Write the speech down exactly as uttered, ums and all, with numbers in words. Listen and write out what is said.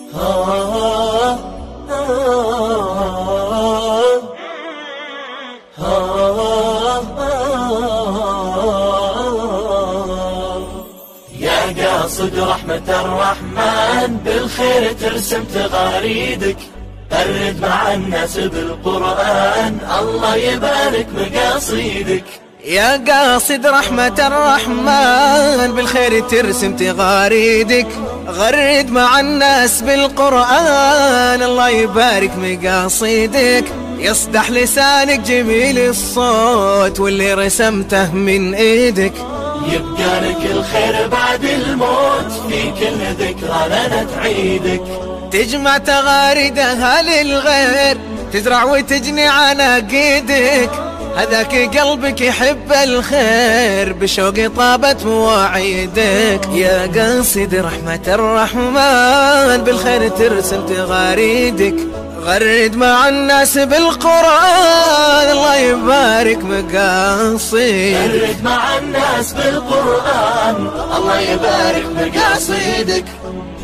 يا قاصد رحمة الرحمن بالخير ترسم تغاريدك، فرد مع الناس بالقرآن الله يبارك مقاصيدك. يا قاصد رحمة الرحمن بالخير ترسم تغاريدك، غرد مع الناس بالقرآن الله يبارك مقاصيدك. يصدح لسانك جميل الصوت واللي رسمته من ايدك، يبقى لك الخير بعد الموت في كل ذكرى لنا تعيدك. تجمع تغاريدها للغير تزرع وتجني عناقيدك، هذاك قلبك يحب الخير بشوق طابت مواعيدك. يا قاصد رحمة الرحمن بالخير ترسم تغاريدك، غرد مع الناس بالقرآن الله يبارك مقاصيدك. غرد مع الناس بالقرآن الله يبارك مقاصيدك.